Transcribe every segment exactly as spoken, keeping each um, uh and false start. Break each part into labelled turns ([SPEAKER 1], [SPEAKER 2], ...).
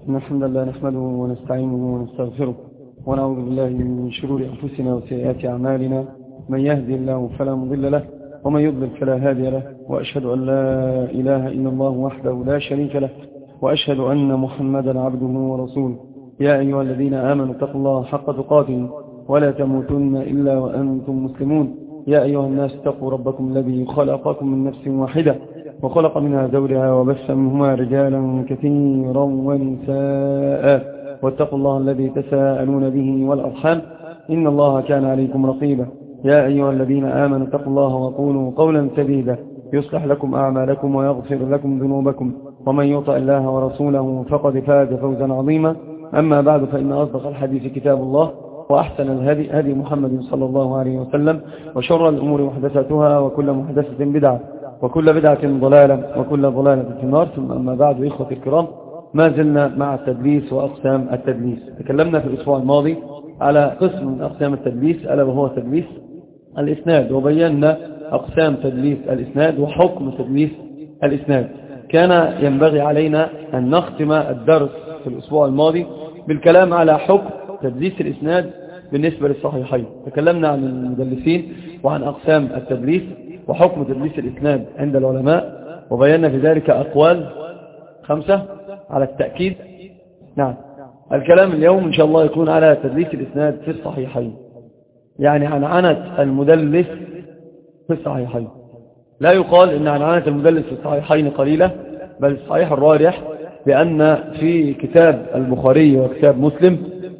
[SPEAKER 1] إن الحمد لله نحمده ونستعينه ونستغفره ونعوذ بالله من شرور أنفسنا وسيئات أعمالنا. من يهدي الله فلا مضل له ومن يضلل فلا هادي له، وأشهد أن لا إله إلا الله وحده لا شريك له، وأشهد أن محمدا عبده ورسوله. يا أيها الذين آمنوا اتقوا الله حق تقاته ولا تموتن إلا وأنتم مسلمون. يا أيها الناس اتقوا ربكم الذي خلقكم من نفس واحدة وخلق منها زوجها وبث منهما رجالا كثيرا ونساء، واتقوا الله الذي تساءلون به والأرحام إن الله كان عليكم رقيبا. يا أيها الذين آمنوا اتقوا الله وقولوا قولا سديدا يصلح لكم أعمالكم ويغفر لكم ذنوبكم، ومن يطع الله ورسوله فقد فاز فوزا عظيما. أما بعد، فإن أصدق الحديث كتاب الله، وأحسن الهدي هدي محمد صلى الله عليه وسلم، وشر الأمور محدثاتها، وكل محدثة بدعة، وكل بدعة ضلالة، وكل ضلالة في النار. ثم أما بعد، إخوة الكرام، ما زلنا مع التدليس وأقسام التدليس. تكلمنا في الأسبوع الماضي على قسم من أقسام التدليس ألا وهو تدليس الإسناد، وبينا أقسام تدليس الإسناد وحكم تدليس الإسناد. كان ينبغي علينا أن نختم الدرس في الأسبوع الماضي بالكلام على حكم تدليس الإسناد بالنسبة للصحيحين. تكلمنا عن المدلسين وعن أقسام التدليس وحكم تدليس الإسناد عند العلماء، وبينا في ذلك أقوال خمسة على التأكيد. نعم، الكلام اليوم إن شاء الله يكون على تدليس الإسناد في الصحيحين، يعني عن عنة المدلس في الصحيحين. لا يقال إن عن عنة المدلس في الصحيحين قليلة، بل الصحيح الراجح بأن في كتاب البخاري وكتاب مسلم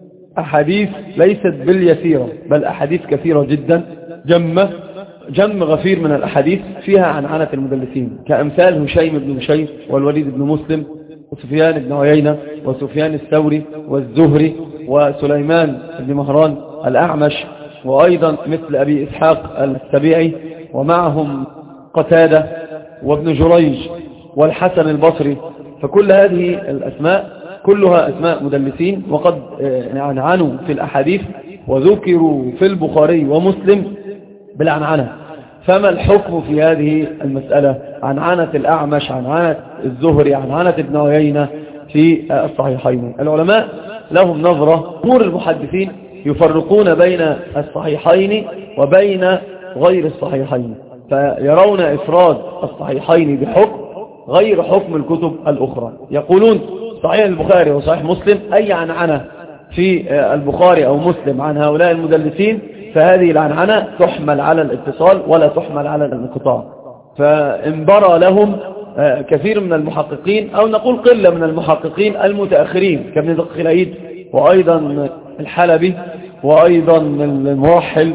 [SPEAKER 1] أحاديث ليست باليسيرة، بل أحاديث كثيرة جدا، جمة جم غفير من الأحاديث فيها عن عنة المدلسين، كأمثال هشيم بن هشيم والوليد بن مسلم وسفيان بن عيينة وسفيان الثوري والزهري وسليمان بن مهران الأعمش، وأيضا مثل أبي إسحاق السبيعي، ومعهم قتادة وابن جريج والحسن البصري. فكل هذه الأسماء كلها أسماء مدلسين، وقد عنعنوا في الأحاديث وذكروا في البخاري ومسلم بالعنعنة. فما الحكم في هذه المسألة؟ عن عنة الأعمش، عن عنة الزهري، عن عنة ابن عيينة في الصحيحين. العلماء لهم نظرة، جمهور المحدثين يفرقون بين الصحيحين وبين غير الصحيحين، فيرون إفراد الصحيحين بحكم غير حكم الكتب الأخرى. يقولون صحيح البخاري وصحيح مسلم أي عنعنة في البخاري أو مسلم عن هؤلاء المدلسين، فهذه العنعنة تحمل على الاتصال ولا تحمل على الانقطاع. فانبرى لهم كثير من المحققين، أو نقول قلة من المحققين المتأخرين كابن دقيق العيد وأيضا الحلبي وأيضا الموحل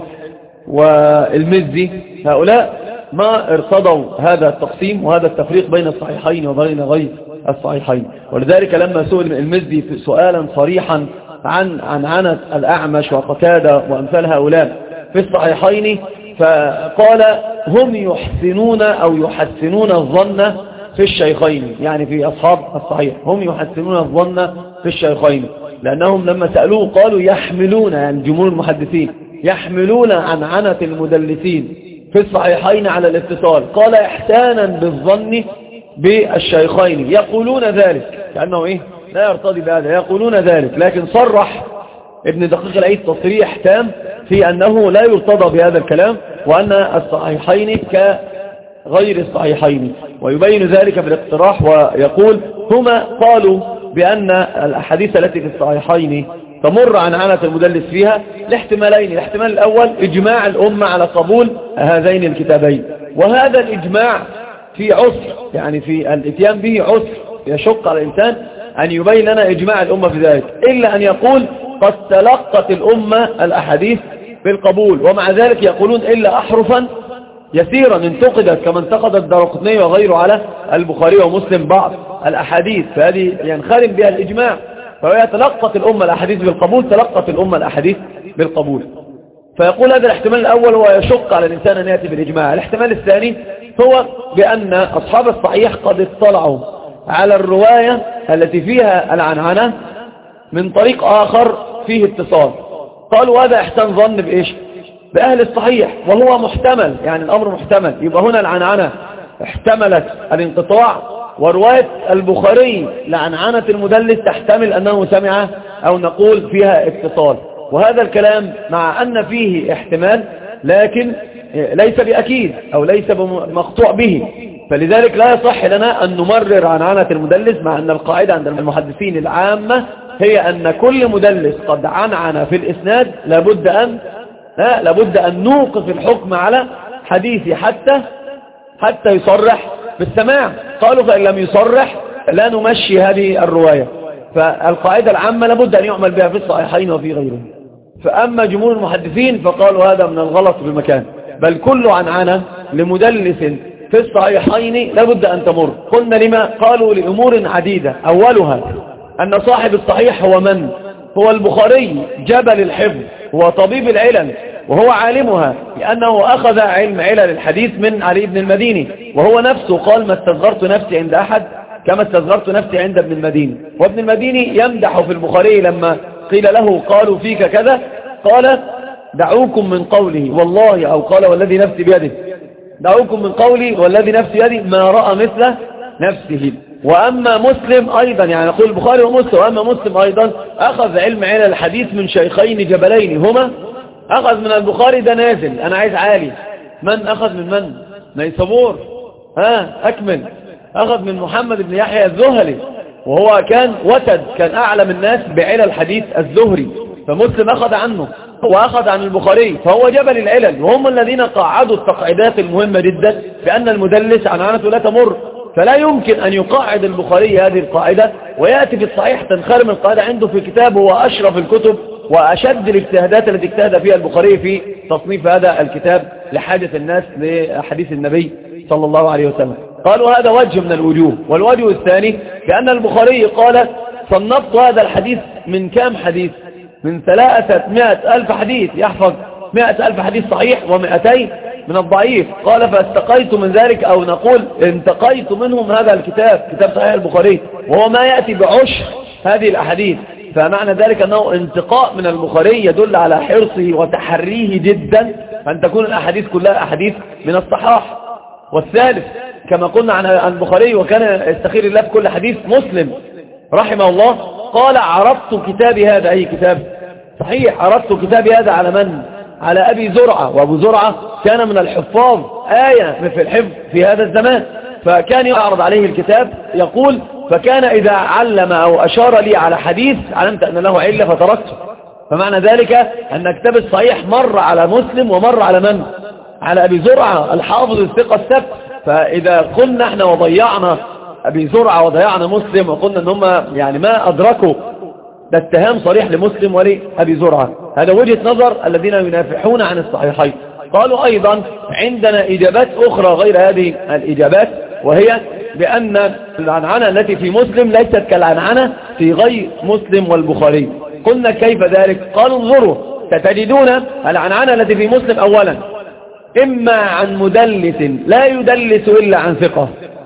[SPEAKER 1] والمزي، هؤلاء ما ارتضوا هذا التقسيم وهذا التفريق بين الصحيحين وبين غير الصحيحين. ولذلك لما سئل المزي سؤالا صريحا عن عن عنة الأعمش وقتادة وأمثال هؤلاء في الصحيحين، فقال هم يحسنون أو يحسنون الظن في الشيخين، يعني في أصحاب الصحيح هم يحسنون الظن في الشيخين، لأنهم لما سألوه قالوا يحملون، يعني جمهور المحدثين يحملون عن عنة المدلسين في الصحيحين على الاتصال. قال إحسانا بالظن بالشيخين، يقولون ذلك كأنه إيه لا يرتضي بهذا، يقولون ذلك، لكن صرح ابن دقيق العيد تصريح تام في أنه لا يرتضى بهذا الكلام، وأن الصحيحين كغير الصحيحين، ويبين ذلك بالاقتراح ويقول هما قالوا بأن الأحاديث التي في الصحيحين تمر عن عنة المدلس فيها لاحتمالين. الاحتمال الأول إجماع الأمة على قبول هذين الكتابين، وهذا الإجماع في عسر، يعني في الاتيان به عسر، يشق على الإنسان أن يبين لنا إجماع الأمة في ذلك، إلا أن يقول قد تلقت الأمة الأحاديث بالقبول، ومع ذلك يقولون إلا أحرفا يسيرا انتقدت كما انتقد الدارقطني وغيره على البخاري ومسلم بعض الأحاديث، فهذه ينخرم بها الإجماع. فهي تلقت الأمة الأحاديث بالقبول، تلقت الأمة الأحاديث بالقبول. فيقول هذا الاحتمال الأول ويشق على الإنسان أن يأتي بالإجماع. الاحتمال الثاني هو بأن أصحاب الصحيح قد اطلعوا على الرواية التي فيها العنعنة من طريق آخر فيه اتصال، قالوا هذا احسن ظن بإيش؟ بأهل الصحيح، وهو محتمل، يعني الأمر محتمل. يبقى هنا العنعنة احتملت الانقطاع
[SPEAKER 2] ورواية البخاري لعنعنة المدلس تحتمل أنه سمع أو نقول فيها اتصال، وهذا الكلام مع أن فيه احتمال لكن ليس بأكيد أو ليس مقطوع به، فلذلك لا يصح لنا أن نمرر عنعنة المدلس، مع أن القاعدة عند المحدثين العامة هي أن كل مدلس قد عنعن في الإسناد لابد أن لا لابد أن نوقف الحكم على حديثي حتى حتى يصرح بالسماع. قالوا فإن لم يصرح لا نمشي هذه الرواية، فالقاعدة العامة لابد أن يعمل بها في الصحيحين وفي غيرهم. فأما جمهور المحدثين فقالوا هذا من الغلط بمكان، بل كل عنعنة لمدلس في الصحيحين لابد أن تمر. قلنا لما؟ قالوا لأمور عديدة، أولها أن صاحب الصحيح هو من؟ هو البخاري جبل الحفظ، هو طبيب العلل وهو عالمها، لأنه أخذ علم علل الحديث من علي بن المديني، وهو نفسه قال ما استصغرت نفسي عند أحد كما استصغرت نفسي عند ابن المديني. وابن المديني يمدح في البخاري لما قيل له قالوا فيك كذا قال دعوكم من قوله والله، أو قال والذي نفسي بيده، دعوكم من قولي والذي نفسي بيده ما رأى مثل نفسه. وأما مسلم أيضا، يعني نقول البخاري ومسلم، وأما مسلم أيضا أخذ علم علل الحديث من شيخين جبلين هما، أخذ من البخاري ده نازل أنا عايز عالي، من أخذ من من؟ نيسابور، ها أكمل، أخذ من محمد بن يحيى الزهري، وهو كان وتد، كان أعلم الناس بعلل الحديث الزهري، فمسلم أخذ عنه وأخذ عن البخاري، فهو جبل العلل، وهم الذين قاعدوا التقعيدات المهمة جدا بأن المدلس عنعنته لا تمر. فلا يمكن أن يقاعد البخاري هذه القاعدة ويأتي في الصحيح تنخرم القاعدة عنده في كتابه وأشرف الكتب وأشد الاجتهادات التي اجتهد فيها البخاري في تصنيف هذا الكتاب لحاجة الناس لحديث النبي صلى الله عليه وسلم. قالوا هذا وجه من الوجوه. والوجه الثاني كأن البخاري قال صنفت هذا الحديث من كام حديث؟ من ثلاثمائة ألف حديث، يحفظ مائة ألف حديث صحيح ومئتين من الضعيف. قال فاستقيت من ذلك، أو نقول انتقيت منهم هذا الكتاب، كتاب صحيح البخاري، وهو ما يأتي بعشر هذه الأحاديث. فمعنى ذلك أنه انتقاء من البخاري يدل على حرصه وتحريه جدا أن تكون الأحاديث كلها أحاديث من الصحاح. والثالث كما قلنا عن البخاري وكان يستخير الله في كل حديث، مسلم رحمه الله قال عرضت كتابي هذا، أي كتاب صحيح، عرضت كتابي هذا على من؟ على أبي زرعة، وأبو زرعة كان من الحفاظ آية في الحفظ في هذا الزمان، فكان يعرض عليه الكتاب يقول فكان إذا علم أو أشار لي على حديث علمت أن له علة فتركته. فمعنى ذلك أن كتاب الصحيح مر على مسلم ومر على من؟ على أبي زرعة الحافظ الثقة الثبت. فإذا قلنا احنا وضيعنا أبي زرعة وضيعنا مسلم وقلنا أن هم يعني ما أدركوا، ده اتهام صريح لمسلم ولأبي زرعة. هذا وجهة نظر الذين ينافحون عن الصحيحين. قالوا أيضا عندنا إجابات أخرى غير هذه الإجابات، وهي بأن العنعنة التي في مسلم ليست كالعنعنة في غير مسلم والبخاري. قلنا كيف ذلك؟ قالوا انظروا ستجدون العنعنة التي في مسلم أولا إما عن مدلس لا يدلس إلا عن ثقة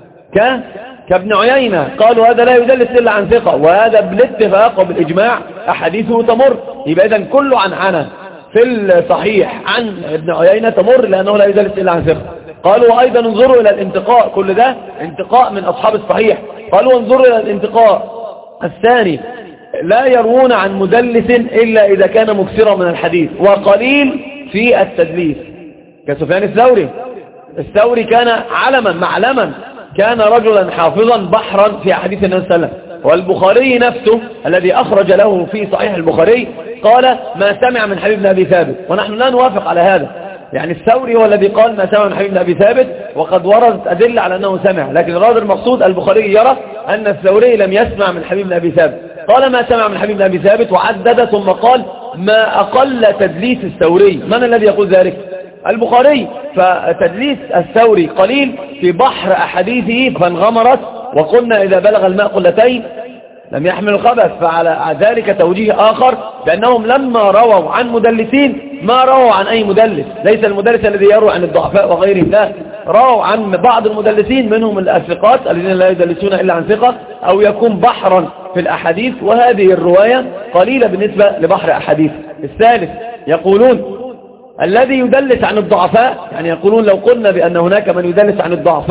[SPEAKER 2] ك كابن عيينة، قالوا هذا لا يدلس إلا عن ثقة، وهذا بالاتفاق وبالإجماع أحاديثه تمر. يبقى إذن كل عنعنة في الصحيح عن ابن عيينة تمر لأنه لا يدلس إلا عن ثقة. قالوا أيضا انظروا إلى الانتقاء، كل ده انتقاء من أصحاب الصحيح. قالوا انظروا إلى الانتقاء الثاني لا يروون عن مدلس إلا إذا كان مكثرا من الحديث وقليل في التدليس، كسفيان الثوري. الثوري كان علما معلما، كان رجلا حافظا بحرا في حديث النبي صلى الله عليه وسلم. والبخاري نفسه الذي أخرج له في صحيح البخاري قال ما سمع من حبيب بن أبي ثابت، ونحن لا نوافق على هذا. يعني الثوري هو الذي قال ما سمع من حبيب بن أبي ثابت، وقد وردت أدلة على أنه سمع، لكن الغرض المقصود البخاري يرى أن الثوري لم يسمع من حبيب بن أبي ثابت. قال ما سمع من حبيب بن أبي ثابت وعدد، ثم قال ما أقل تدليس الثوري. من الذي يقول ذلك؟ البخاري. فتدليس الثوري قليل في بحر أحاديثه فانغمرت، وقلنا إذا بلغ الماء قلتين لم يحمل الخبث. فعلى ذلك توجيه آخر بأنهم لما رووا عن مدلسين ما رووا عن أي مدلس، ليس المدلس الذي يروي عن الضعفاء وغيرهم، لا، رووا عن بعض المدلسين منهم الثقات الذين لا يدلسون إلا عن ثقة، أو يكون بحرا في الأحاديث، وهذه الرواية قليلة بالنسبة لبحر أحاديث. الثالث يقولون الذي يدلس عن الضعفاء، يعني يقولون لو قلنا بأن هناك من يدلس عن الضعفاء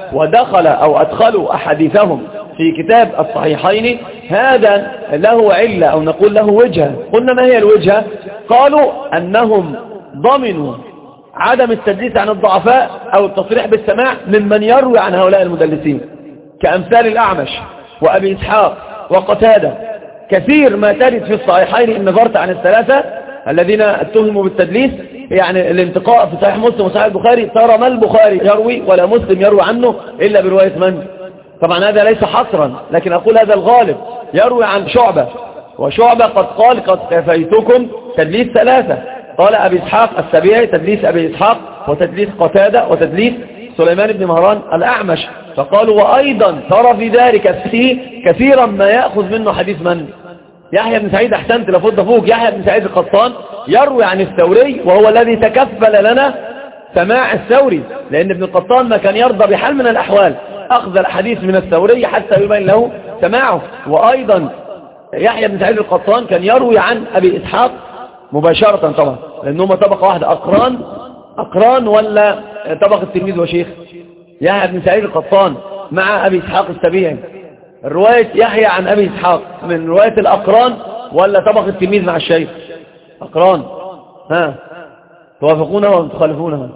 [SPEAKER 2] ودخل أو أدخلوا أحاديثهم في كتاب الصحيحين هذا له علة أو نقول له وجهة. قلنا ما هي الوجهة؟ قالوا أنهم ضمنوا عدم التدليس عن الضعفاء أو التصريح بالسماع ممن يروي عن هؤلاء المدلسين كأمثال الأعمش وأبي إسحاق وقتادة. كثير ما تجد في الصحيحين إن نظرت عن الثلاثة الذين اتهموا بالتدليس يعني الانتقاء في صحيح مسلم وصحيح البخاري ترى ما البخاري يروي ولا مسلم يروي عنه إلا برواية من؟ طبعا هذا ليس حصرا، لكن أقول هذا الغالب. يروي عن شعبة، وشعبة قد قال قد كفيتكم تدليس ثلاثة. قال أبي إسحاق السبيعي تدليس أبي إسحاق، وتدليس قتادة، وتدليس سليمان بن مهران الأعمش. فقالوا وأيضا ترى في ذلك فيه كثيرا ما يأخذ منه حديث من؟ يحيى بن سعيد. أحسنت لفض فوق. يحيى بن سعيد القطان يروي عن الثوري وهو الذي تكفل لنا سماع الثوري، لأن ابن القطان ما كان يرضى بحال من الأحوال أخذ الحديث من الثوري حتى يبين له سماعه. وأيضا يحيى بن سعيد القطان كان يروي عن أبي إسحاق مباشرة طبعا، لأنهم طبقة واحدة. أقران أقران ولا طبقة التلميذ وشيخ؟ يحيى بن سعيد القطان مع أبي إسحاق السبيعي، الرواية يحيى عن أبي إسحاق من رواية الأقران ولا طبقة التلميذ مع الشيخ؟ أقران. ها توافقونها ولا تخالفونها؟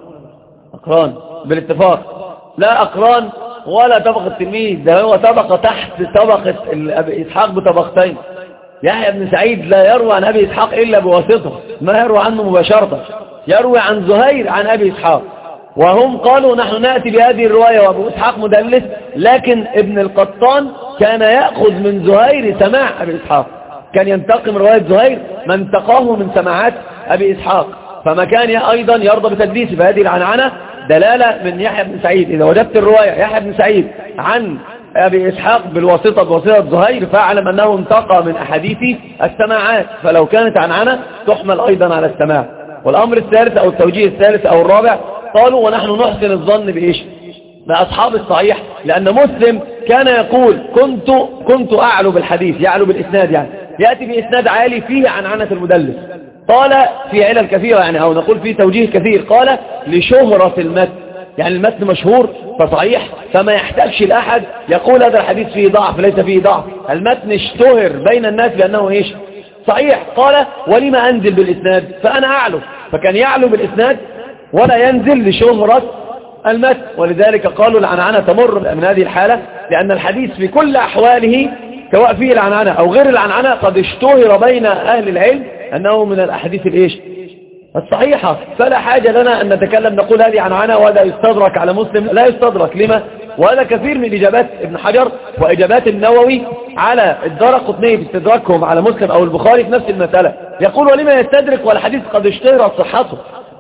[SPEAKER 2] أقران بالاتفاق. لا أقران ولا طبقة التلميذ، ده هو طبقة تحت طبقة أبي إسحاق بطبقتين. يحيى بن سعيد لا يروي عن أبي إسحاق إلا بواسطة، ما يروي عنه مباشرة. يروي عن زهير عن أبي إسحاق، وهم قالوا نحن نأتي بهذه الرواية وأبو إسحاق مدلس، لكن ابن القطان كان يأخذ من زهير سماع أبي إسحاق، كان ينتقم رواية زهير ما انتقاه من سماعات أبي إسحاق، فما كان أيضا يرضى بتدليسه. فهذه العنعنة دلالة من يحيى بن سعيد. إذا وجدت الرواية يحيى بن سعيد عن أبي إسحاق بالواسطة بواسطة زهير فاعلم أنه انتقى من أحاديث السماعات، فلو كانت عنعنة تحمل أيضا على السماع. والأمر الثالث أو التوجيه الثالث أو الرابع قالوا ونحن نحسن الظن بإيش؟ بأصحاب الصحيح، لأن مسلم كان يقول كنت كنت أعلو بالحديث، يعلو بالإسناد، يعني يأتي بإسناد عالي فيه عنعنة المدلس. قال في علل كثيرة يعني أو نقول في توجيه كثير. قال لشهرة المتن، يعني المتن مشهور فصحيح فما يحتاجش الأحد يقول هذا الحديث فيه ضعف ليس فيه ضعف، المتن اشتهر بين الناس بأنه إيش؟ صحيح. قال ولما أنزل بالإسناد فأنا أعلو، فكان يعلو بالإسناد ولا ينزل لشهرة المتن. ولذلك قالوا العنعنة تمر من هذه الحالة، لأن الحديث في كل أحواله سواء فيه العنعنة أو غير العنعنة قد اشتهر بين أهل العلم أنه من الأحاديث الإيش؟ الصحيحة. فلا حاجة لنا أن نتكلم نقول هذه عنعنة وهذا يستدرك على مسلم، لا يستدرك. لما؟ وهذا كثير من إجابات ابن حجر وإجابات النووي على الدارقطني باستدراكهم على مسلم أو البخاري في نفس المسألة. يقول ولما يستدرك والحديث قد اشتهر صحته،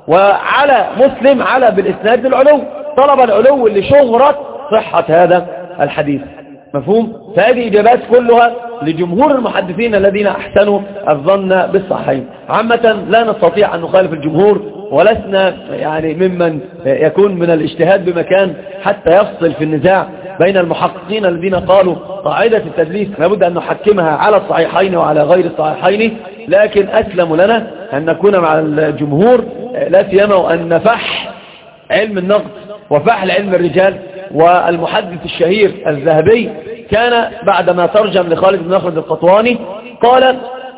[SPEAKER 2] وعلى مسلم على بالإسناد العلو، طلب العلو لشهرة صحة هذا الحديث. مفهوم؟ فهذه إجابات كلها لجمهور المحدثين الذين أحسنوا الظن بالصحيحين. عامة لا نستطيع أن نخالف الجمهور، ولسنا يعني ممن يكون من الاجتهاد بمكان حتى يفصل في النزاع بين المحققين الذين قالوا قاعدة التدليس لابد أن نحكمها على الصحيحين وعلى غير الصحيحين، لكن أسلم لنا أن نكون مع الجمهور، لا سيما وأن نفح علم النقد وفحل علم الرجال. والمحدث الشهير الذهبي كان بعدما ترجم لخالد بن مخلد القطواني قال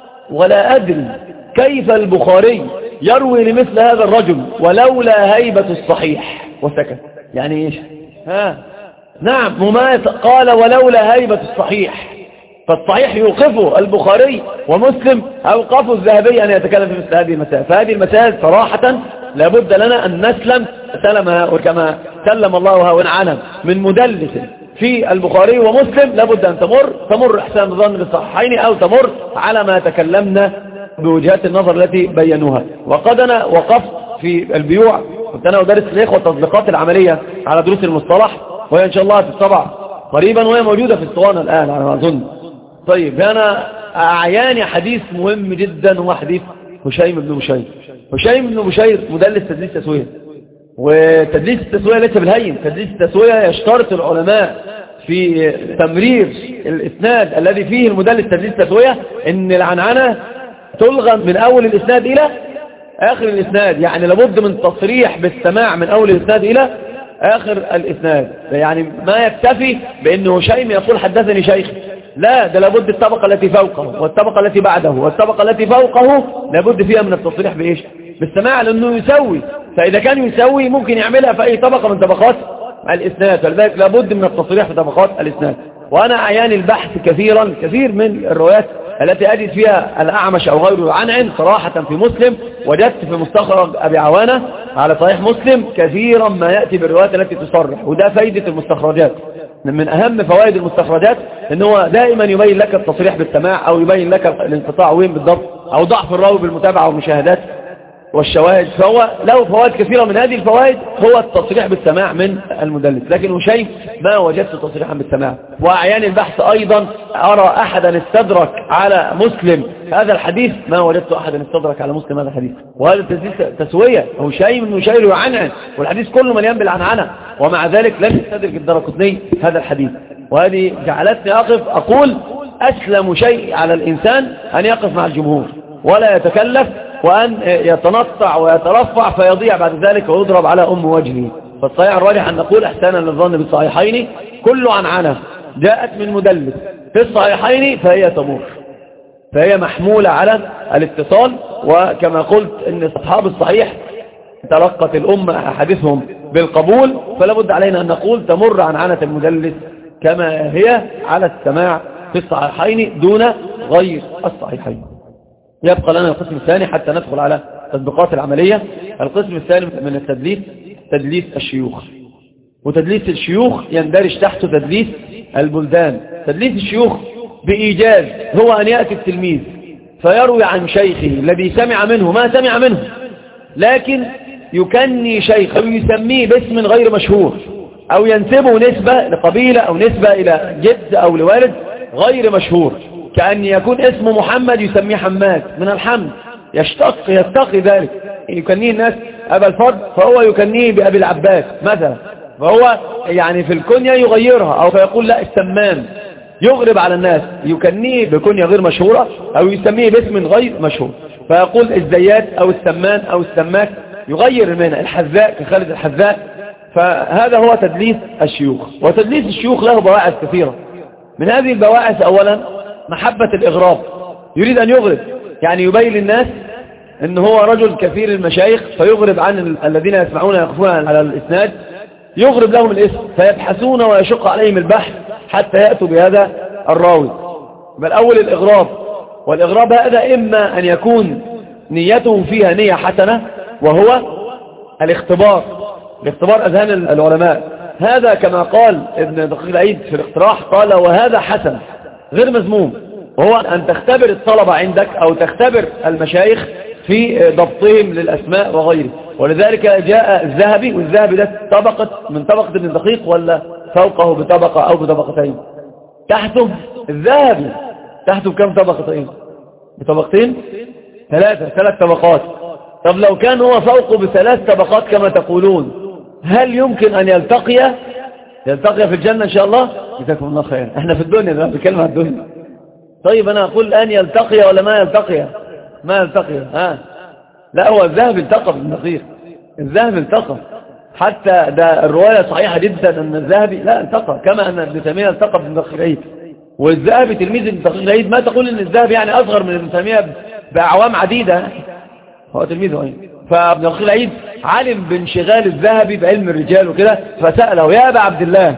[SPEAKER 2] ولا أدري كيف البخاري يروي لمثل هذا الرجل ولولا هيبة الصحيح، وسكت. يعني إيش؟ ها نعم مماث. قال ولولا هيبة الصحيح، فالصحيح يوقفه البخاري ومسلم أوقفه الذهبي أن يتكلم في مثل هذه المسائل. فهذه المسائل صراحة لابد لنا أن نسلم سلم وكما سلم الله وإن علم من مدلس في البخاري ومسلم، لابد أن تمر تمر إحسان الظن بالصحيحين أو تمر على ما تكلمنا بوجهات النظر التي بينوها. وقد أنا وقفت في البيوع، كنت أنا أدرس الإخوة التطبيقات العملية على دروس المصطلح، وهي إن شاء الله تتطبع قريبا وهي موجودة في الصوانة الآن على ما أظن. طيب أنا أعياني حديث مهم جدا هو حديث هشيم بن بشير. هشيم بن بشير مدلس تدليس تسوية، وتدليس التسوية ليس بالهين. تدليس التسوية يشترط العلماء في تمرير الإسناد الذي فيه المدلس تدليس تسوية ان العنعنة تلغى من أول الإسناد إلى آخر الإسناد، يعني لابد من تصريح بالسماع من أول الإسناد إلى آخر الإسناد، يعني ما يكتفي بأنه هشيم يقول حدثني شيخ، لا، ده لابد الطبقة التي فوقه والطبقة التي بعده والطبقة التي فوقه لابد فيها من التصريح بإيش؟ بالسماع، لأنه يسوي، فإذا كان يسوي ممكن يعملها في أي طبقة من طبقات الإسناد، فلذلك لابد من التصريح في طبقات الإسناد. وأنا أعياني البحث كثيرا كثير من الروايات التي أجد فيها الأعمش أو غيره عنعن صراحة في مسلم، وجدت في مستخرج أبي عوانة على صحيح مسلم كثيرا ما يأتي بالروايات التي تصرح، وده فايدة المستخرجات. من أهم فوائد المستخرجات إن هو دائما يبين لك التصريح بالسماع، أو يبين لك الانقطاع وين بالضبط، أو ضعف الراوي بالمتابعة والمشاهدات والشواهد. فهو له فوائد كثيرة، من هذه الفوائد هو التصريح بالسماع من المدلس. لكن هشيم ما وجدت تصريحا بالسماع. وأعيان البحث أيضا أرى أحدا استدرك على مسلم هذا الحديث، ما وجدت أحدا استدرك على مسلم هذا الحديث. وهذا تسوية، هشيم بن نشير يعنعن والحديث كله مليان بالعنعنة، ومع ذلك لم يستدرك الدارقطني هذا الحديث. وهذه جعلتني أقف أقول أسلم شيء على الإنسان أن يقف مع الجمهور ولا يتكلف، وأن يتنطع ويترفع فيضيع بعد ذلك ويضرب على أم وجهه. فالصحيح الراجح أن نقول احسانا للظن بالصحيحين كل عنعنة جاءت من مدلس في الصحيحين فهي تمر، فهي محمولة على الاتصال. وكما قلت ان أصحاب الصحيح تلقت الأمة أحاديثهم بالقبول، فلا بد علينا أن نقول تمر عنعنة المدلس كما هي على السماع في الصحيحين دون غير الصحيحين. يبقى لنا القسم الثاني حتى ندخل على تطبيقات العملية. القسم الثاني من التدليس تدليس الشيوخ، وتدليس الشيوخ يندرج تحته تدليس البلدان. تدليس الشيوخ بإيجاز هو أن يأتي التلميذ فيروي عن شيخه الذي سمع منه ما سمع منه، لكن يكني شيخ أو يسميه باسم غير مشهور، أو ينسبه نسبة لقبيلة أو نسبة إلى جد أو لوالد غير مشهور، كأن يكون اسمه محمد يسميه حماد من الحمد، يشتق يستقي ذلك، يكنيه الناس أبا الفضل فهو يكنيه بأبي العباس مثلا، فهو يعني في الكنية يغيرها، أو فيقول لا السمان، يغرب على الناس، يكنيه بكنية غير مشهورة أو يسميه باسم غير مشهور، فيقول الزيات أو السمان أو السماك، يغير المعنى، الحذاء كخالد الحذاء. فهذا هو تدليس الشيوخ. وتدليس الشيوخ له بواعث كثيرة. من هذه البواعث أولا محبة الإغراب، يريد أن يغرب، يعني يبين للناس أن هو رجل كثير المشايخ، فيغرب عن الذين يسمعون يقفون على الإسناد، يغرب لهم الاسم فيبحثون ويشق عليهم البحث حتى يأتوا بهذا الراوي. بل أول الإغراب، والإغراب هذا إما أن يكون نيته فيها نية حسنة وهو الاختبار، الاختبار أذهان العلماء. هذا كما قال ابن دقيق العيد في الاقتراح، قال وهذا حسن غير مذموم، وهو أن تختبر الطلبة عندك أو تختبر المشايخ في ضبطهم للأسماء وغيره. ولذلك جاء الذهبي، والذهبي ده طبقة من طبقة ابن دقيق ولا فوقه بطبقة أو بطبقتين؟ تحته الذهبي تحته كم طبقتين؟ بطبقتين؟ ثلاثة، ثلاث طبقات. طب لو كان هو فوقه بثلاث طبقات كما تقولون، هل يمكن أن يلتقي يلتقي في الجنة إن شاء الله؟ جزاكم الله خير. احنا في الدنيا ده بكلمة الدنيا. طيب أنا أقول الآن يلتقي ولا ما يلتقي؟ ما يلتقي. ها لا، هو الذهب التقى بالنقير، الذهب التقى، حتى ده الرواية صحيحة جدا أن الذهبي لا التقى، كما أن ابن تيمية التقى بابن دقيق العيد. والذهبي تلميذ ابن دقيق العيد، ما تقول أن الذهبي يعني أصغر من ابن تيمية بأعوام عديدة، هو تلميذه أيه. فابن دقيق العيد علم بانشغال الذهبي بعلم الرجال وكده، فسأله يا أبا عبد الله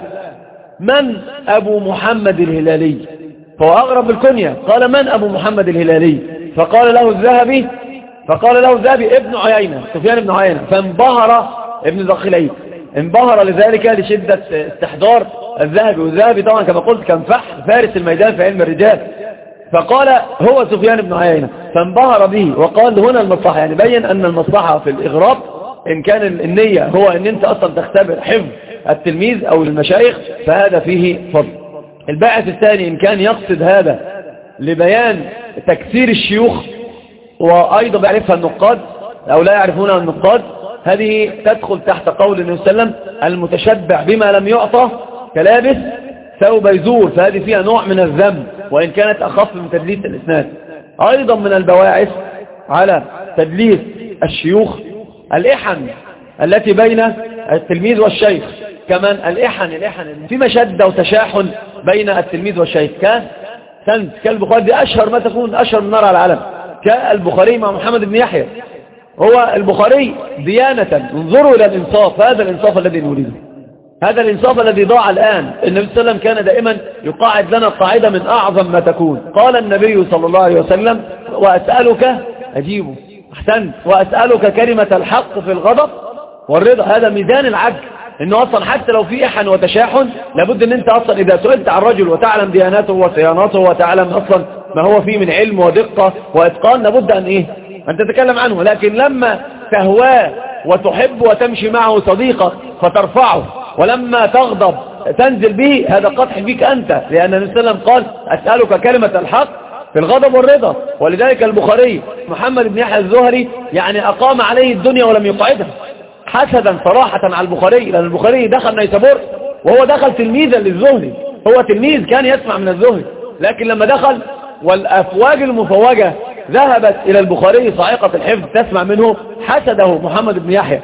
[SPEAKER 2] من أبو محمد الهلالي؟ فهو أغرب الكنية، قال من أبو محمد الهلالي؟ فقال له الذهبي فقال له الذهبي ابن عيينة، سفيان ابن عيينة. فانبهر ابن دقيق العيد، انبهر لذلك لشدة استحضار الذهبي، والذهبي طبعا كما قلت كان فحل فارس الميدان في علم الرجال، فقال هو سفيان ابن عيينة، فانبهر به وقال هنا المصلحة، يعني بين أن المصلحة في الإغراب إن كان النية هو أن أنت أصلا تختبر حفظ التلميذ أو المشايخ، فهذا فيه فضل. الباعث الثاني إن كان يقصد هذا لبيان تكثير الشيوخ، وأيضا بيعرفها النقاد أو لا يعرفونها النقاد، هذه تدخل تحت قول النبي صلى الله عليه وسلم المتشبع بما لم يعطى كلابس ثوب يزور، فهذه فيها نوع من الذم وإن كانت أخف من تدليس الإسناد. أيضا من البواعث على تدليس الشيوخ الإحن التي بين التلميذ والشيخ. كمان الإحن الإحن في مشدة وتشاحن بين التلميذ والشيخ. كان كالبخاري دي أشهر ما تكون، أشهر من نار على العالم. كالبخاري مع محمد بن يحيى. هو البخاري ديانة، انظروا إلى الإنصاف، هذا الإنصاف الذي نريده، هذا الإنصاف الذي ضاع الآن. النبي صلى الله عليه وسلم كان دائما يقاعد لنا القاعدة من أعظم ما تكون. قال النبي صلى الله عليه وسلم: وأسألك أجيبه أحسنت وأسألك كلمة الحق في الغضب والرضا. هذا ميزان العدل، إنه أصلا حتى لو في إحن وتشاحن لابد أن أنت أصلا إذا سئلت عن رجل وتعلم دياناته وصياناته وتعلم أصلا ما هو فيه من علم ودقة وإتقان، لابد أن إيه أن تتكلم عنه. لكن لما تهواه وتحب وتمشي معه صديقك فترفعه، ولما تغضب تنزل به، هذا قدح فيك أنت، لأن النبي صلى الله عليه وسلم قال: أسألك كلمة الحق في الغضب والرضا. ولذلك البخاري محمد بن يحيى الزهري يعني أقام عليه الدنيا ولم يقعدها حسدا صراحة على البخاري، لأن البخاري دخل نيسابور وهو دخل تلميذا للزهري، هو تلميذ كان يسمع من الزهري، لكن لما دخل والأفواج المفوجة ذهبت إلى البخاري صاعقة الحفظ تسمع منه، حسده محمد بن يحيى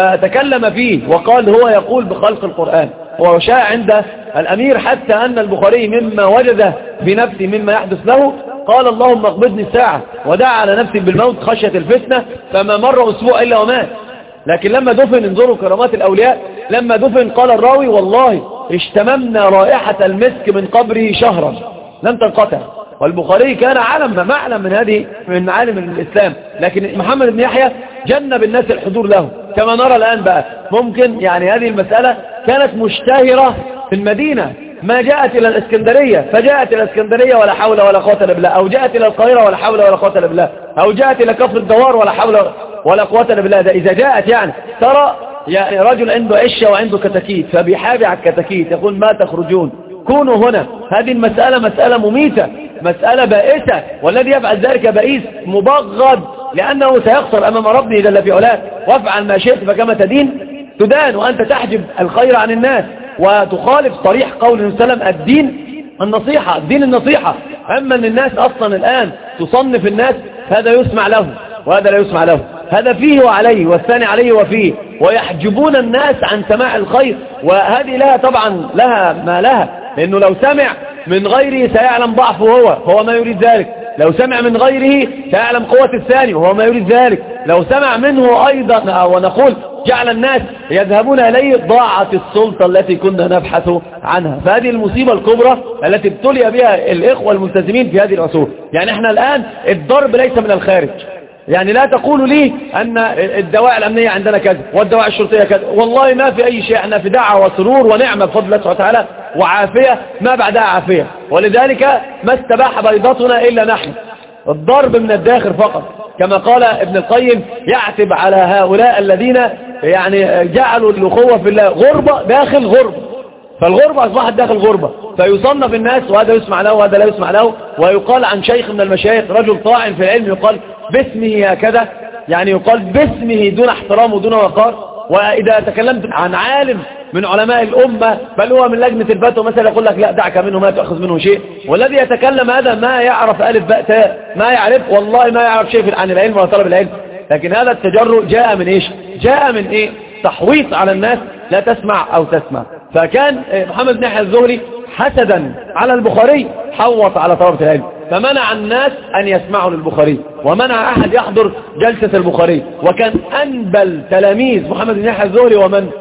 [SPEAKER 2] فتكلم فيه وقال: هو يقول بخلق القرآن. وشاع عند الأمير حتى أن البخاري مما وجده بنفسه مما يحدث له قال: اللهم اقبضني الساعة، ودعا على نفسه بالموت خشية الفتنة، فما مر أسبوع إلا ومات. لكن لما دفن، انظروا كرامات الأولياء، لما دفن قال الراوي: والله اشتممنا رائحة المسك من قبره شهرا لم تنقطع. والبخاري كان علم معلم من هذه من معالم الإسلام، لكن محمد بن يحيى جنب الناس الحضور له كما نرى الآن. بقى ممكن يعني هذه المسألة كانت مشتهرة في المدينة، ما جاءت إلى الإسكندرية، فجاءت إلى الإسكندرية ولا حول ولا قوة إلا بالله، أو جاءت إلى القاهرة ولا حول ولا قوة إلا بالله، أو جاءت إلى كفر الدوار ولا حول ولا قوة إلا بالله. ده إذا جاءت يعني ترى يعني رجل عنده عشة وعنده كتاكيت فبيحابي على الكتاكيت يقول: ما تخرجون كونوا هنا. هذه المسألة مسألة مميتة، مسألة بائسة، والذي يفعل ذلك بئيس مبغض، لأنه سيخسر أمام ربه جل في علاه. وافعل ما شئت فكما تدين تدان، وأنت تحجب الخير عن الناس وتخالف صريح قول النبي صلى الله عليه وسلم: الدين النصيحة، الدين النصيحة. أما أن الناس أصلا الآن تصنف الناس، هذا يسمع له وهذا لا يسمع له، هذا فيه وعليه والثاني عليه وفيه، ويحجبون الناس عن سماع الخير. وهذه لها طبعا لها ما لها، لأنه لو سمع من غيره سيعلم ضعفه هو فهو ما يريد ذلك، لو سمع من غيره سيعلم قوة الثاني وهو ما يريد ذلك، لو سمع منه أيضا ونقول جعل الناس يذهبون إليه، ضاعت السلطة التي كنا نبحث عنها. فهذه المصيبة الكبرى التي ابتلي بها الإخوة الملتزمين في هذه العصور. يعني احنا الآن الضرب ليس من الخارج، يعني لا تقولوا لي أن الدواعي الأمنية عندنا كذا والدواعي الشرطية كذا، والله ما في أي شيء، احنا في دعوة وسرور ونعمة بفضل الله سبحانه وتعالى وعافية ما بعدها عافية، ولذلك ما استباح بيضتنا إلا نحن. الضرب من الداخل فقط، كما قال ابن القيم: يعتب على هؤلاء الذين يعني جعلوا الأخوة في الله غربة داخل غربة، فالغربة أصبحت داخل غربة، فيصنف الناس وهذا يسمع له وهذا لا يسمع له. ويقال عن شيخ من المشايخ رجل طاعن في العلم يقال باسمه هكذا، يعني يقال باسمه دون احترام ودون وقار. وإذا تكلمت عن عالم من علماء الأمة بل هو من لجنة الفتوى مثلا يقول لك: لا دعك منه ما تأخذ منه شيء. والذي يتكلم هذا ما يعرف ألف باء تاء، ما يعرف والله ما يعرف شيء عن العلم ولا طلب العلم. لكن هذا التجرؤ جاء من إيش؟ جاء من إيه؟ تحويط على الناس لا تسمع أو تسمع. فكان محمد بن يحيى الزهري حسدا على البخاري حوط على طلبة العلم، فمنع الناس أن يسمعوا للبخاري ومنع أحد يحضر جلسة البخاري. وكان أنبل تلاميذ محمد بن يحيى الزهري ومن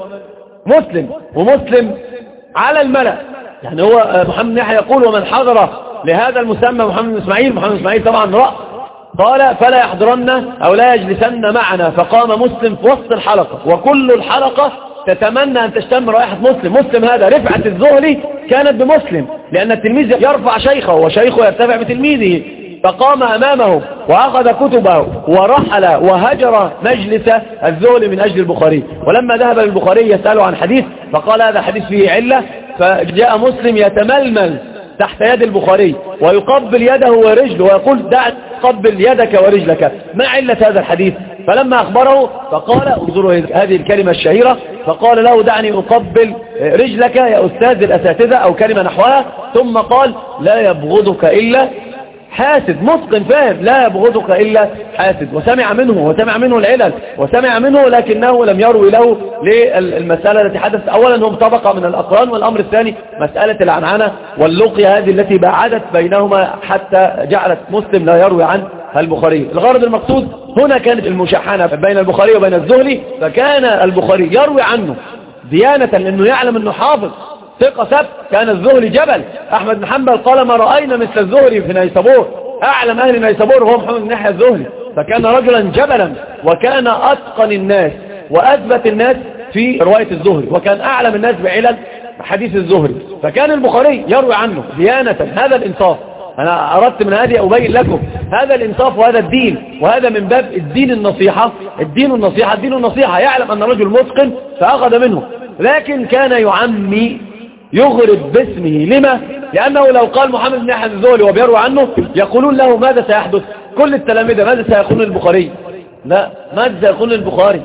[SPEAKER 2] مسلم، ومسلم على الملأ. يعني هو محمد بن يحيى يقول: ومن حضر لهذا المسمى محمد بن إسماعيل، محمد بن إسماعيل طبعا رأى، قال: فلا يحضرن أو لا يجلسن معنا. فقام مسلم في وسط الحلقة، وكل الحلقة تتمنى أن تشتم رائحة مسلم. مسلم هذا رفعة الزهري كانت بمسلم، لأن التلميذ يرفع شيخه وشيخه يرتفع بتلميذه. فقام أمامه وأخذ كتبه ورحل وهجر مجلس الزهري من أجل البخاري. ولما ذهب للبخاري يسأله عن حديث فقال: هذا حديث فيه علة. فجاء مسلم يتململ تحت يد البخاري ويقبل يده ورجله ويقول: دع قبل يدك ورجلك، ما علة هذا الحديث؟ فلما أخبره فقال: انظروا هذه الكلمة الشهيرة، فقال له: دعني أقبل رجلك يا أستاذ الأساتذة، أو كلمة نحوها. ثم قال: لا يبغضك إلا حاسد متقن فاهم، لا يبغضك إلا حاسد، وسمع منه وسمع منه العلل وسمع منه، لكنه لم يروي له للمسألة التي حدثت. أولا هم طبقة من الأقران، والأمر الثاني مسألة العنعنة واللقية هذه التي بعدت بينهما حتى جعلت مسلم لا يروي عن البخاري. الغرض المقصود هنا كانت المشاحنة بين البخاري وبين الزهري، فكان البخاري يروي عنه ديانة لأنه يعلم أنه حافظ ثقة ثبت. كان الزهري جبل. أحمد بن حنبل قال ما رأينا مثل الزهري في نيسابور، أعلم أهل نيسابور هو محمد بن يحيى الزهري، فكان رجلا جبلا، وكان أتقن الناس وأثبت الناس في رواية الزهري، وكان أعلم الناس بعلل حديث الزهري، فكان البخاري يروي عنه ديانة. هذا الإنصاف، أنا أردت من هذه أبين لكم هذا الإنصاف وهذا الدين، وهذا من باب الدين النصيحة. الدين النصيحة الدين النصيحة يعلم أن رجل متقن فأخذ منه، لكن كان يعمي يغرب باسمه. لما؟ لأنه لو قال محمد بن يحيى الزهري وبيروي عنه يقولون له ماذا سيحدث؟ كل التلاميذ ماذا سيقول البخاري؟ لا، ماذا سيقول البخاري؟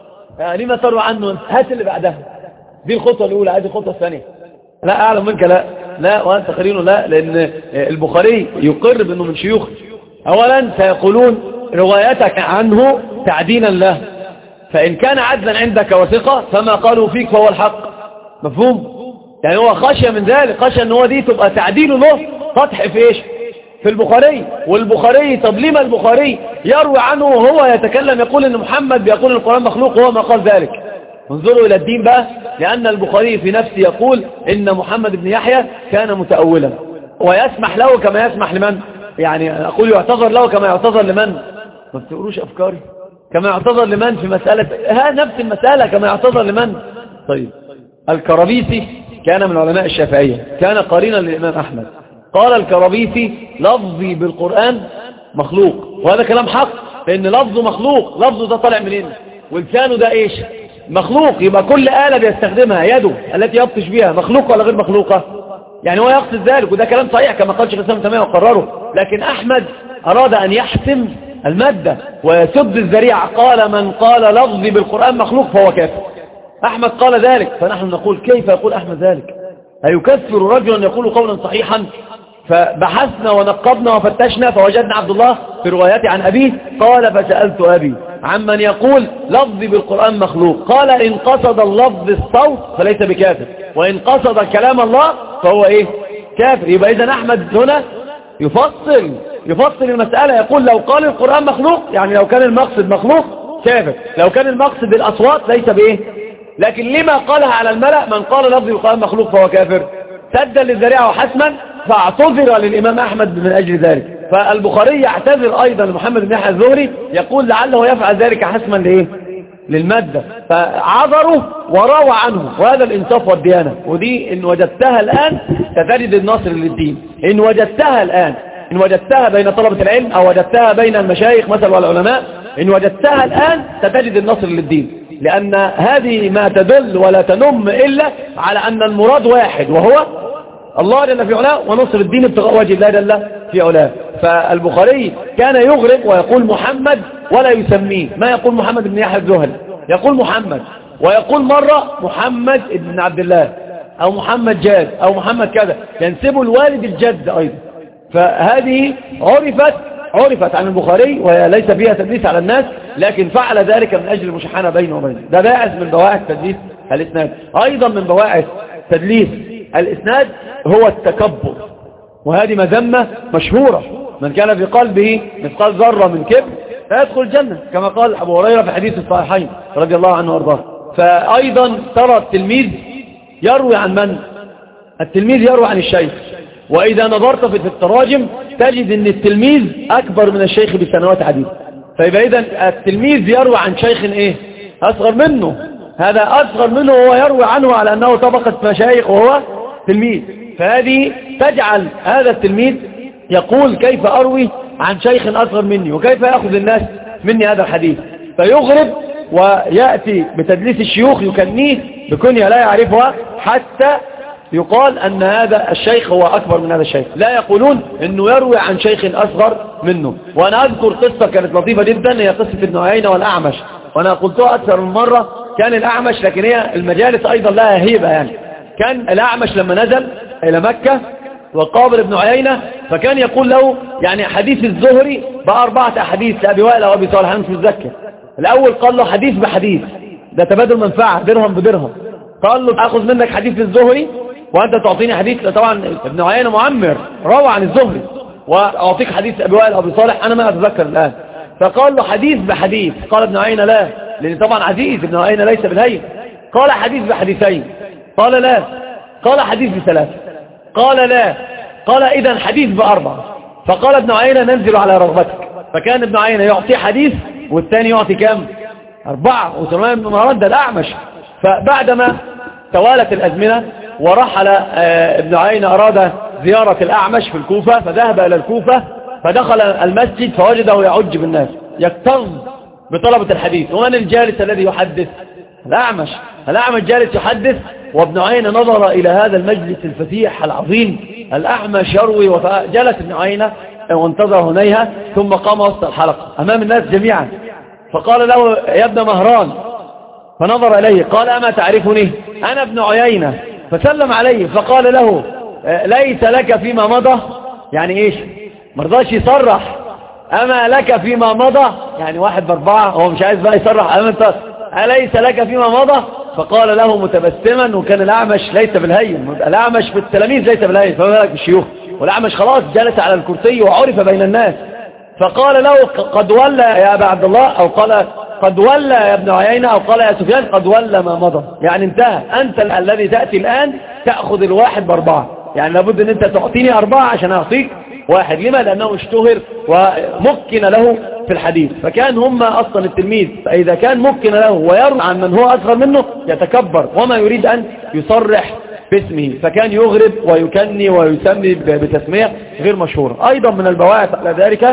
[SPEAKER 2] آه لما تروي عنه؟ هات اللي بعدها، دي الخطوة الأولى، هذه الخطوة الثانية. لا أعلم منك، لا لا وأنت قرينه، لا، لأن البخاري يقر بأنه من شيوخ. أولا سيقولون روايتك عنه تعديلا له، فإن كان عدلا عندك وثقة فما قالوا فيك فهو الحق. مفهوم؟ يعني هو خشية من ذلك، خشية ان هو دي تبقى تعديل له سطح في ايش؟ في البخاري. والبخاري طب لما البخاري يروي عنه وهو يتكلم يقول ان محمد بيقول القرآن مخلوق وهو ما قال ذلك؟ انظروا الى الدين بقى، لان البخاري في نفسه يقول ان محمد بن يحيى كان متأولا، ويسمح له كما يسمح لمن؟ يعني اقول يعتذر له كما يعتذر لمن؟ ما بتقولوش افكاري. كما يعتذر لمن في مسألة ها نفس المسألة كما يعتذر لمن؟ طيب الكرابيسي كان من علماء الشافعية، كان قرينا للإمام أحمد. قال الكرابيسي لفظي بالقرآن مخلوق، وهذا كلام حق، لأن لفظه مخلوق. لفظه ده طالع منين؟ ولسانه ده إيش؟ مخلوق. يبقى كل آلة بيستخدمها يده التي يبطش بها مخلوقة ولا غير مخلوقة؟ يعني هو يقصد ذلك، وده كلام صحيح كما قال شيخ الإسلام ابن تيمية وقرره. لكن أحمد أراد أن يحسم المادة ويسد الذريعة، قال من قال لفظي بالقرآن مخلوق فهو كافر. أحمد قال ذلك، فنحن نقول كيف يقول أحمد ذلك؟ أيكفر رجلا يقول قولا صحيحا؟ فبحثنا ونقبنا وفتشنا فوجدنا عبد الله في روايته عن أبيه قال فسألت أبي عمن يقول لفظي بالقرآن مخلوق، قال إن قصد اللفظ الصوت فليس بكافر، وإن قصد كلام الله فهو إيه؟ كافر. يبقى إذن أحمد هنا يفصل يفصل المسألة، يقول لو قال القرآن مخلوق يعني لو كان المقصد مخلوق كافر، لو كان المقصد بالأصوات ليس بإيه. لكن لما قالها على الملأ من قال لفظ القرآن مخلوق فهو كافر؟ سدا للذريعة وحسما، فاعتذر للإمام أحمد من أجل ذلك. فالبخاري يعتذر أيضا لمحمد بن يحيى الزهري، يقول لعله يفعل ذلك حسما لإيه؟ للمادة، فعذره وروى عنه، وهذا الإنصاف والديانة. ودي إن وجدتها الآن ستجد النصر للدين، إن وجدتها الآن، إن وجدتها بين طلبة العلم أو وجدتها بين المشايخ مثلا والعلماء، إن وجدتها الآن ستجد النصر للدين، لأن هذه ما تدل ولا تنم إلا على أن المراد واحد وهو الله جل في علاه، ونصر الدين ابتغاء وجه الله جل في علاه. فالبخاري كان يغرق ويقول محمد ولا يسميه، ما يقول محمد بن يحيى الزهري، يقول محمد، ويقول مرة محمد بن عبد الله أو محمد جاد أو محمد كذا، ينسبه الوالد الجد أيضا. فهذه عرفت عرفت عن البخاري وهي ليس فيها تدليس على الناس، لكن فعل ذلك من أجل المشاحنة بينه وبينه. ده باعث من بواعث تدليس الإسناد. أيضا من بواعث تدليس الإسناد هو التكبر، وهذه مذمة مشهورة، من كان في قلبه مثقال ذرة من كبر فيدخل الجنة، كما قال أبو هريرة في حديث الصحيحين رضي الله عنه وارضاه. فأيضا ترى التلميذ يروي عن من؟ التلميذ يروي عن الشيخ، وإذا نظرت في التراجم تجد أن التلميذ أكبر من الشيخ بسنوات عديدة. فيبقى إذن التلميذ يروي عن شيخ إيه؟ أصغر منه، هذا أصغر منه وهو يروي عنه على أنه طبقة مشايخ وهو تلميذ. فهذه تجعل هذا التلميذ يقول كيف أروي عن شيخ أصغر مني، وكيف يأخذ الناس مني هذا الحديث، فيغرب ويأتي بتدليس الشيوخ يكنيه بكنية لا يعرفها، حتى يقال أن هذا الشيخ هو أكبر من هذا الشيخ. لا يقولون أنه يروي عن شيخ أصغر منه. وأنا أذكر قصة كانت لطيفة جدا، هي قصة ابن عيينة والأعمش، وأنا قلتها أكثر من مرة. كان الأعمش، لكن هي المجالس أيضا لها هيبة، يعني كان الأعمش لما نزل إلى مكة وقابل بن عيينة، فكان يقول له يعني حديث الزهري بأربعة أحاديث لأبي وائل أو أبي صالح، أنا مش متذكر. الأول قال له حديث بحديث، ده تبادل منفعة، درهم بدرهم. قال له أخذ منك حديث الزهري وأنت تعطيني حديث. طبعا ابن عيينة معمر روى عن الزهري، وأعطيك حديث أبي وائل أو أبي صالح، أنا ما أتذكر الآن. فقال له حديث بحديث. قال ابن عيينة لا، لأن طبعا عزيز ابن عيينة ليس بالهين. قال حديث بحديثين. قال لا. قال حديث بثلاثة. قال لا. قال إذن حديث بأربعة. فقال ابن عيينة ننزل على رغبتك. فكان ابن عيينة يعطي حديث والثاني يعطي كم؟ أربعة. وسلمان بن مهران ده الأعمش. فبعدما توالت الأزمنة ورحل ابن عيينة أراد زيارة الأعمش في الكوفة، فذهب إلى الكوفة فدخل المسجد فوجده يعج بالناس يكتظ بطلبة الحديث. ومن الجالس الذي يحدث؟ الأعمش. الأعمش جالس يحدث، وابن عيينة نظر إلى هذا المجلس الفتيح العظيم، الأعمش يروي. وجلس ابن عيينة وانتظر هنيها، ثم قام وسط الحلقة أمام الناس جميعا، فقال له يا ابن مهران، فنظر إليه قال أما تعرفني؟ أنا ابن عيينة. فسلم عليه فقال له ليس لك فيما مضى، يعني إيش؟ مرضاش يصرح، أما لك فيما مضى، يعني واحد باربعة، هو مش عايز بقى يصرح، أما انت أليس لك فيما مضى؟ فقال له متبسما، وكان الأعمش ليس بالهين، الأعمش في التلاميذ ليس بالهين، فما بالك بالشيوخ، والأعمش خلاص جلس على الكرسي وعرف بين الناس. فقال له قد ولى يا أبا عبد الله، أو قال قد ولى يا ابن عيينة، أو قال يا سفيان قد ولى ما مضى، يعني انتهى، أنت الذي تأتي الآن تأخذ الواحد باربعة، يعني لابد أن أنت تعطيني أربعة عشان أعطيك واحد. لما؟ لأنه اشتهر ومكن له في الحديث. فكان هم أصلا التلميذ، فإذا كان مكن له ويروي عن من هو أصغر منه يتكبر وما يريد أن يصرح باسمه، فكان يغرب ويكني ويسمي بتسمية غير مشهورة. أيضا من البواعث على ذلك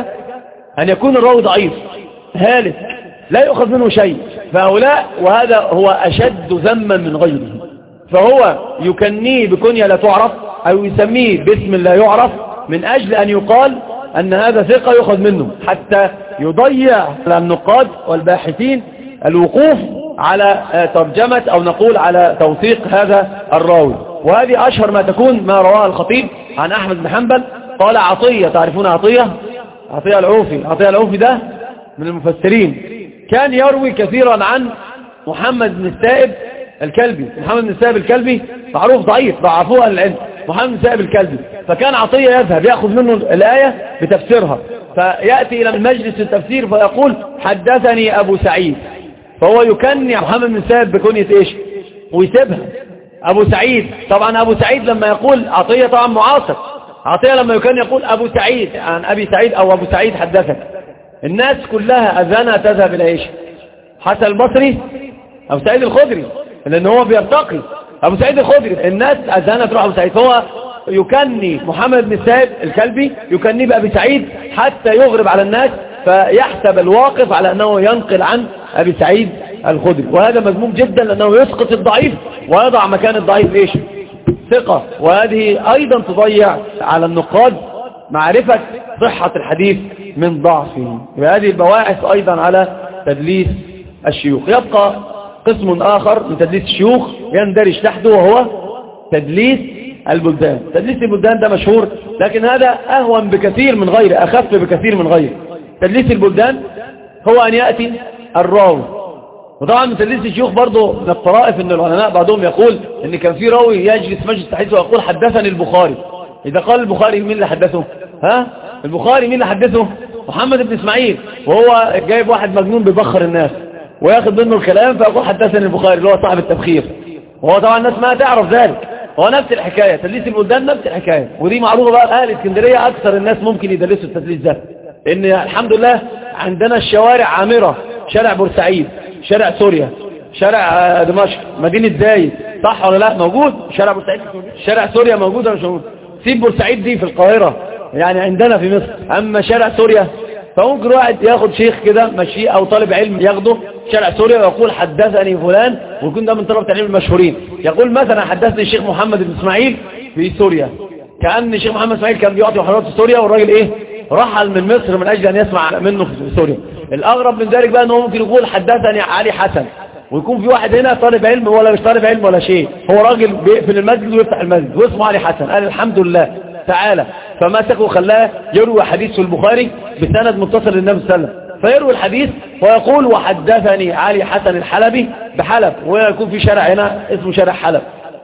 [SPEAKER 2] أن يكون الراوي ضعيف هالك لا يؤخذ منه شيء، فهؤلاء وهذا هو أشد ذما من غيره، فهو يكنيه بكنية لا تعرف أو يسميه باسم لا يعرف من أجل أن يقال أن هذا ثقة يؤخذ منه، حتى يضيع النقاد والباحثين الوقوف على ترجمة أو نقول على توثيق هذا الراوي. وهذه أشهر ما تكون ما رواه الخطيب عن أحمد بن حنبل. قال عطية، تعرفون عطية؟ عطية العوفي. عطية العوفي ده من المفسرين، كان يروي كثيرا عن محمد بن السائب الكلبي. محمد بن السائب الكلبي معروف ضعيف، ضعفوه أهل العلم، محمد بن السائب الكلبي. فكان عطية يذهب يأخذ منه الآية بتفسيرها، فيأتي إلى مجلس التفسير فيقول حدثني أبو سعيد، فهو يكني محمد بن السائب بكنية إيش ويسيبها أبو سعيد. طبعا أبو سعيد لما يقول عطية طبعا معاصر، عطية لما يكن يقول أبو سعيد عن أبي سعيد أو أبو سعيد حدثك، الناس كلها أذانها تذهب إلى إيش؟ حسن البصري أبو سعيد الخدري، لأن هو بيرتقي أبو سعيد الخدري، الناس أذانها تروح أبو سعيد. فهو يكني محمد بن السائب الكلبي يكني بأبي سعيد حتى يغرب على الناس، فيحسب الواقف على أنه ينقل عن أبي سعيد الخدري. وهذا مذموم جدا، لأنه يسقط الضعيف ويضع مكان الضعيف إيش؟ ثقة. وهذه أيضا تضيع على النقاد معرفة صحة الحديث من ضعفه. وهذه البواعث أيضا على تدليس الشيوخ. يبقى قسم آخر من تدليس الشيوخ يندرج تحته، وهو تدليس البلدان. تدليس البلدان ده مشهور، لكن هذا أهون بكثير من غيره، أخف بكثير من غيره. تدليس البلدان هو أن يأتي الراوي، وطبعا من تدليس الشيوخ برضه من الطرائف ان العلماء بعضهم يقول ان كان في راوي يجلس مجلس تحديث ويقول حدثني البخاري. اذا قال البخاري مين اللي حدثه؟ ها البخاري مين اللي حدثه؟ محمد بن اسماعيل، وهو جايب واحد مجنون بيبخر الناس وياخد منه الكلام فيقول حدثني البخاري اللي هو صاحب التبخير، وهو طبعا الناس ما تعرف ذلك. هو نفس الحكايه، تدليس البلدان نفس الحكايه، ودي معروفه بقى اهل اسكندريه اكثر الناس ممكن يدلسوا التدليس ده، لان الحمد لله عندنا الشوارع عامره، شارع بورسعيد، شارع سوريا، شارع دمشق، مدينة زايد، صح ولا لا؟ موجود شارع بورسعيد، شارع سوريا موجود ولا مش موجود؟ سيب بورسعيد دي في القاهرة يعني عندنا في مصر. اما شارع سوريا فممكن واحد ياخد شيخ كده ماشي او طالب علم ياخده شارع سوريا ويقول حدثني فلان، ويكون ده من طلبة العلم المشهورين، يقول مثلا حدثني الشيخ محمد بن اسماعيل في سوريا، كأن الشيخ محمد اسماعيل كان بيعطي محاضرات في سوريا، والراجل ايه رحل من مصر من اجل ان يسمع منه في سوريا. الاغرب من ذلك بقى انه ممكن يقول حدثني علي حسن، ويكون في واحد هنا طالب علم ولا مش طالب علم ولا شيء، هو راجل بيقفل المسجد ويفتح المسجد واسمه علي حسن، قال الحمد لله تعالى، فمسكه وخلاه يروي حديث في البخاري بسند متصل للنبي صلى الله عليه وسلم، فيروي الحديث ويقول وحدثني علي حسن الحلبي بحلب، ويكون في شارع هنا اسمه شارع حلب،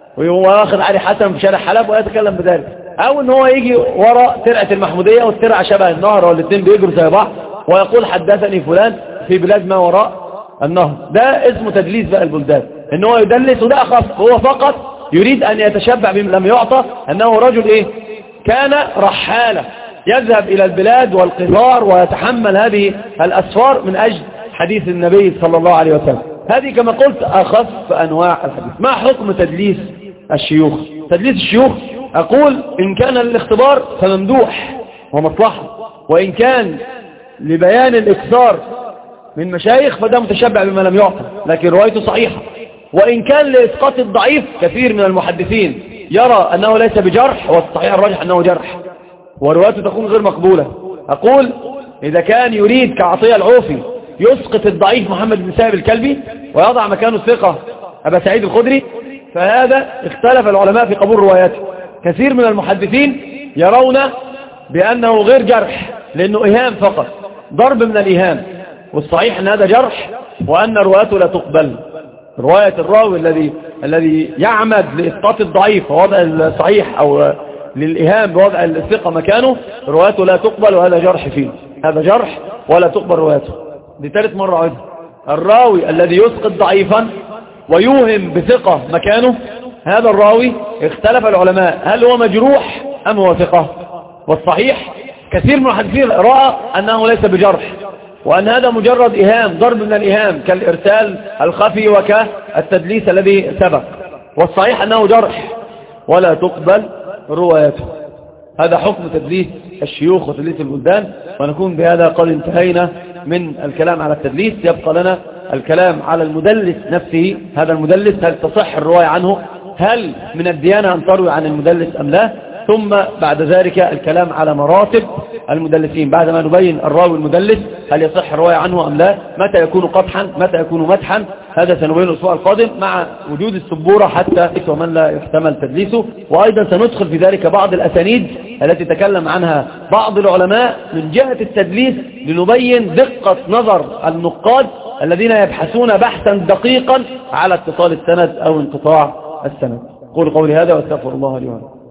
[SPEAKER 2] وياخذ علي حسن في شارع حلب ويتكلم بذلك. او ان هو يجي وراء ترعة المحمودية والترعة شبه النهر والاثنين بيجروا زي بعض ويقول حدثني فلان في بلاد ما وراء النهر. ده اسمه تدليس بقى البلدان، ان هو يدلس، وده اخف، هو فقط يريد ان يتشبع بما لم يعطى، انه رجل ايه كان رحالة يذهب الى البلاد والقطار ويتحمل هذه الاسفار من اجل حديث النبي صلى الله عليه وسلم. هذه كما قلت اخف انواع الحديث. ما حكم تدليس الشيوخ؟ تدليس الشيوخ اقول ان كان للاختبار فممدوح ومصلحة، وان كان لبيان الاكثار من مشايخ فده متشبع بما لم يعطى، لكن روايته صحيحة. وإن كان لإسقاط الضعيف كثير من المحدثين يرى أنه ليس بجرح، والصحيح الراجح أنه جرح وروايته تكون غير مقبولة. أقول إذا كان يريد كعطية العوفي يسقط الضعيف محمد بن سائب الكلبي ويضع مكانه الثقة أبا سعيد الخدري، فهذا اختلف العلماء في قبول رواياته. كثير من المحدثين يرون بأنه غير جرح لأنه إيهام فقط، ضرب من الإيهام، والصحيح أن هذا جرح وأن روايته لا تقبل. رواية الراوي الذي الذي يعمد لإسقاط الضعيف ووضع الصحيح أو للإيهام بوضع الثقة مكانه، روايته لا تقبل، وهذا جرح فيه، هذا جرح ولا تقبل روايته. دي ثالث مرة عودة. الراوي الذي يسقط ضعيفا ويوهم بثقة مكانه، هذا الراوي اختلف العلماء هل هو مجروح أم هو ثقة؟ والصحيح كثير من المحدثين رأى أنه ليس بجرح، وأن هذا مجرد إيهام، ضرب من الإيهام كالإرسال الخفي وكالتدليس الذي سبق. والصحيح أنه جرح ولا تقبل روايته. هذا حكم تدليس الشيوخ وتدليس البلدان. ونكون بهذا قد انتهينا من الكلام على التدليس. يبقى لنا الكلام على المدلس نفسه. هذا المدلس هل تصح الرواية عنه؟ هل من الديانة أن تروي عن المدلس أم لا؟ ثم بعد ذلك الكلام على مراتب المدلسين بعد ما نبين الراوي المدلس هل يصح الرواية عنه أم لا، متى يكون قدحا، متى يكون مدحا. هذا سنبين الأسبوع القادم مع وجود السبورة حتى ومن لا يحتمل تدليسه. وأيضا سندخل في ذلك بعض الأسانيد التي تكلم عنها بعض العلماء من جهة التدليس، لنبين دقة نظر النقاد الذين يبحثون بحثا دقيقا على اتصال السند أو انقطاع السند. قول قولي هذا واستغفر الله لي ولكم.